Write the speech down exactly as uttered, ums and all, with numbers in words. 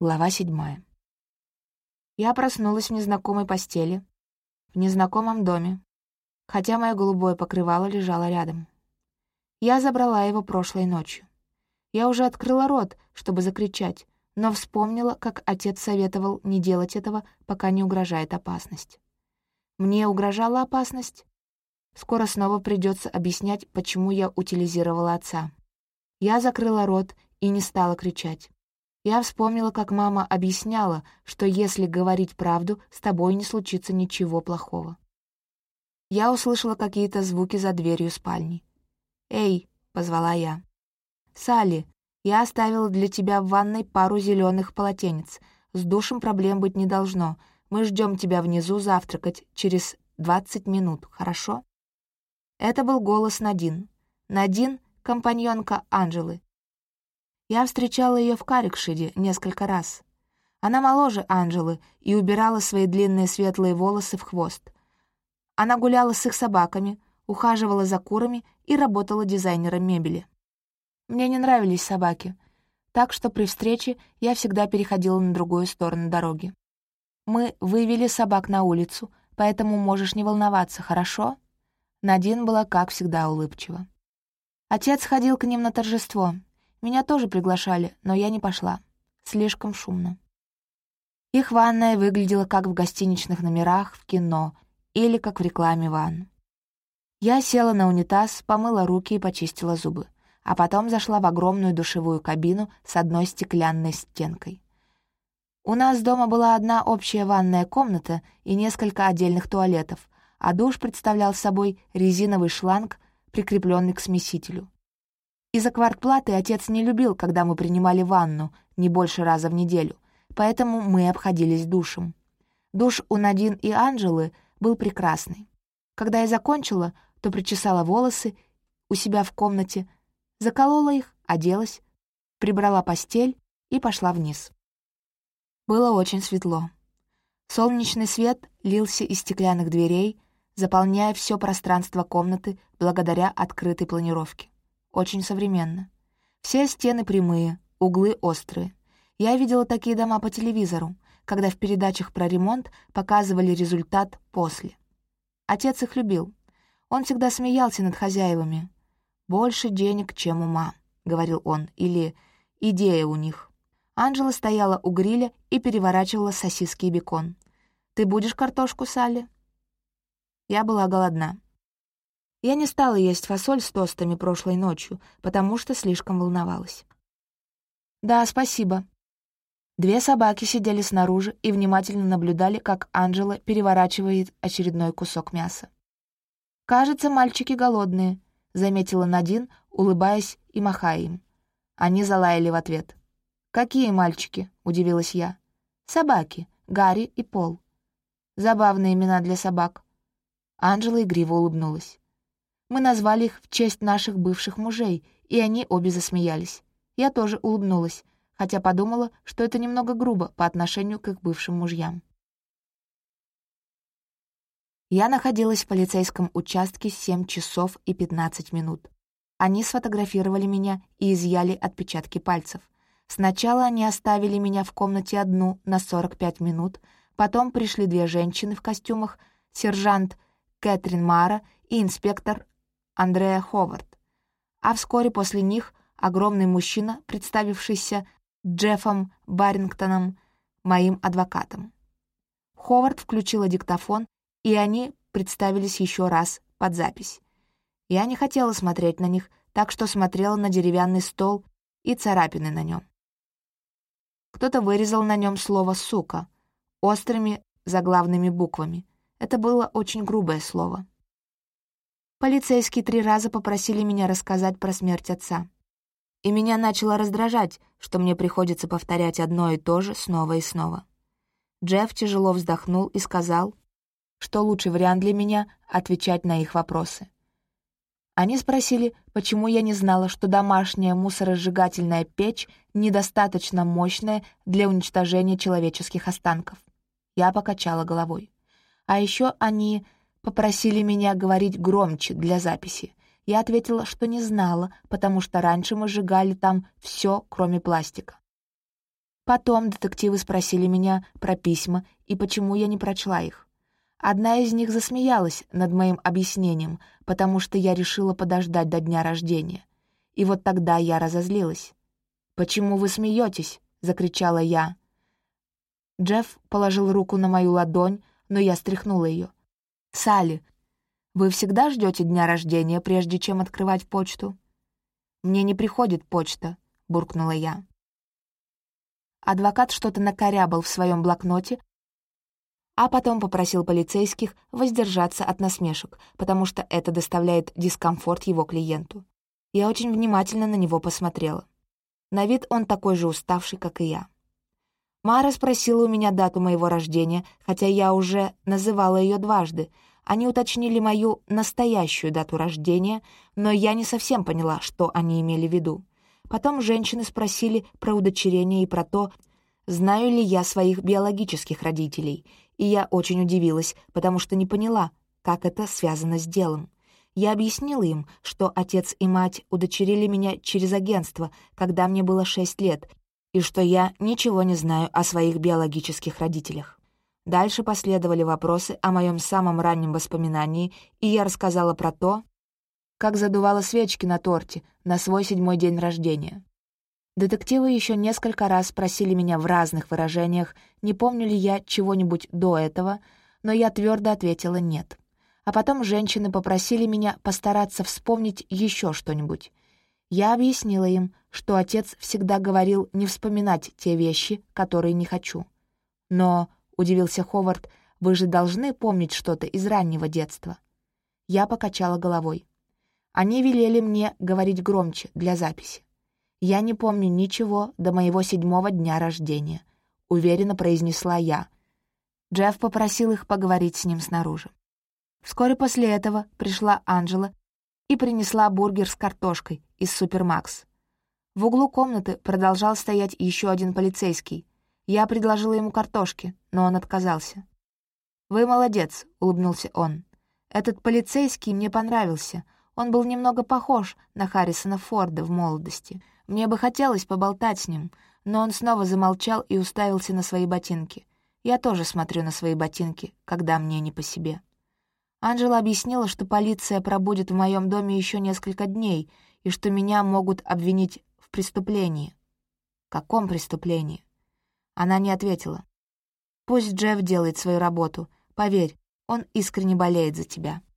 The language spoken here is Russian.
Глава седьмая. Я проснулась в незнакомой постели, в незнакомом доме, хотя мое голубое покрывало лежало рядом. Я забрала его прошлой ночью. Я уже открыла рот, чтобы закричать, но вспомнила, как отец советовал не делать этого, пока не угрожает опасность. Мне угрожала опасность? Скоро снова придется объяснять, почему я утилизировала отца. Я закрыла рот и не стала кричать. Я вспомнила, как мама объясняла, что если говорить правду, с тобой не случится ничего плохого. Я услышала какие-то звуки за дверью спальни. «Эй!» — позвала я. «Салли, я оставила для тебя в ванной пару зеленых полотенец. С душем проблем быть не должно. Мы ждем тебя внизу завтракать через двадцать минут, хорошо?» Это был голос Надин. Надин — компаньонка Анжелы. Я встречала ее в Каррикшире несколько раз. Она моложе Анжелы и убирала свои длинные светлые волосы в хвост. Она гуляла с их собаками, ухаживала за курами и работала дизайнером мебели. Мне не нравились собаки, так что при встрече я всегда переходила на другую сторону дороги. Мы вывели собак на улицу, поэтому можешь не волноваться, хорошо? Надин была, как всегда, улыбчива. Отец ходил к ним на торжество. Меня тоже приглашали, но я не пошла. Слишком шумно. Их ванная выглядела как в гостиничных номерах в кино или как в рекламе ванн. Я села на унитаз, помыла руки и почистила зубы, а потом зашла в огромную душевую кабину с одной стеклянной стенкой. У нас дома была одна общая ванная комната и несколько отдельных туалетов, а душ представлял собой резиновый шланг, прикрепленный к смесителю. Из-за квартплаты отец не любил, когда мы принимали ванну не больше раза в неделю, поэтому мы обходились душем. Душ у Надин и Анжелы был прекрасный. Когда я закончила, то причесала волосы у себя в комнате, заколола их, оделась, прибрала постель и пошла вниз. Было очень светло. Солнечный свет лился из стеклянных дверей, заполняя все пространство комнаты благодаря открытой планировке. Очень современно. Все стены прямые, углы острые. Я видела такие дома по телевизору, когда в передачах про ремонт показывали результат после. Отец их любил. Он всегда смеялся над хозяевами. «Больше денег, чем ума», — говорил он, или «идея у них». Анжела стояла у гриля и переворачивала сосиски и бекон. «Ты будешь картошку, Салли?» Я была голодна. Я не стала есть фасоль с тостами прошлой ночью, потому что слишком волновалась. «Да, спасибо». Две собаки сидели снаружи и внимательно наблюдали, как Анжела переворачивает очередной кусок мяса. «Кажется, мальчики голодные», — заметила Надин, улыбаясь и махая им. Они залаяли в ответ. «Какие мальчики?» — удивилась я. «Собаки, Гарри и Пол». Забавные имена для собак. Анжела игриво улыбнулась. Мы назвали их в честь наших бывших мужей, и они обе засмеялись. Я тоже улыбнулась, хотя подумала, что это немного грубо по отношению к их бывшим мужьям. Я находилась в полицейском участке семь часов и пятнадцать минут. Они сфотографировали меня и изъяли отпечатки пальцев. Сначала они оставили меня в комнате одну на сорок пять минут, потом пришли две женщины в костюмах, сержант Кэтрин Мара и инспектор Андреа Ховард. А вскоре после них огромный мужчина, представившийся Джеффом Баррингтоном, моим адвокатом. Ховард включила диктофон, и они представились еще раз под запись. Я не хотела смотреть на них, так что смотрела на деревянный стол и царапины на нем. Кто-то вырезал на нем слово «сука» острыми заглавными буквами. Это было очень грубое слово. Полицейские три раза попросили меня рассказать про смерть отца. И меня начало раздражать, что мне приходится повторять одно и то же снова и снова. Джефф тяжело вздохнул и сказал, что лучший вариант для меня — отвечать на их вопросы. Они спросили, почему я не знала, что домашняя мусоросжигательная печь недостаточно мощная для уничтожения человеческих останков. Я покачала головой. А еще они попросили меня говорить громче для записи. Я ответила, что не знала, потому что раньше мы сжигали там все, кроме пластика. Потом детективы спросили меня про письма и почему я не прочла их. Одна из них засмеялась над моим объяснением, потому что я решила подождать до дня рождения. И вот тогда я разозлилась. «Почему вы смеетесь?» — закричала я. Джефф положил руку на мою ладонь, но я стряхнула ее. «Салли, вы всегда ждете дня рождения, прежде чем открывать почту?» «Мне не приходит почта», — буркнула я. Адвокат что-то накорябал в своем блокноте, а потом попросил полицейских воздержаться от насмешек, потому что это доставляет дискомфорт его клиенту. Я очень внимательно на него посмотрела. На вид он такой же уставший, как и я. Мара спросила у меня дату моего рождения, хотя я уже называла ее дважды. Они уточнили мою настоящую дату рождения, но я не совсем поняла, что они имели в виду. Потом женщины спросили про удочерение и про то, знаю ли я своих биологических родителей, и я очень удивилась, потому что не поняла, как это связано с делом. Я объяснила им, что отец и мать удочерили меня через агентство, когда мне было шесть лет, и что я ничего не знаю о своих биологических родителях. Дальше последовали вопросы о моем самом раннем воспоминании, и я рассказала про то, как задувала свечки на торте на свой седьмой день рождения. Детективы еще несколько раз спросили меня в разных выражениях, не помню ли я чего-нибудь до этого, но я твердо ответила «нет». А потом женщины попросили меня постараться вспомнить еще что-нибудь. Я объяснила им, что отец всегда говорил не вспоминать те вещи, которые не хочу. «Но», — удивился Ховард, — «вы же должны помнить что-то из раннего детства». Я покачала головой. Они велели мне говорить громче для записи. «Я не помню ничего до моего седьмого дня рождения», — уверенно произнесла я. Джефф попросил их поговорить с ним снаружи. Вскоре после этого пришла Анджела и принесла бургер с картошкой из Супермакс. В углу комнаты продолжал стоять еще один полицейский. Я предложила ему картошки, но он отказался. «Вы молодец», — улыбнулся он. «Этот полицейский мне понравился. Он был немного похож на Харрисона Форда в молодости. Мне бы хотелось поболтать с ним, но он снова замолчал и уставился на свои ботинки. Я тоже смотрю на свои ботинки, когда мне не по себе». Анджела объяснила, что полиция пробудет в моем доме еще несколько дней и что меня могут обвинить в преступлении. «Каком преступлении?» Она не ответила. «Пусть Джефф делает свою работу. Поверь, он искренне болеет за тебя».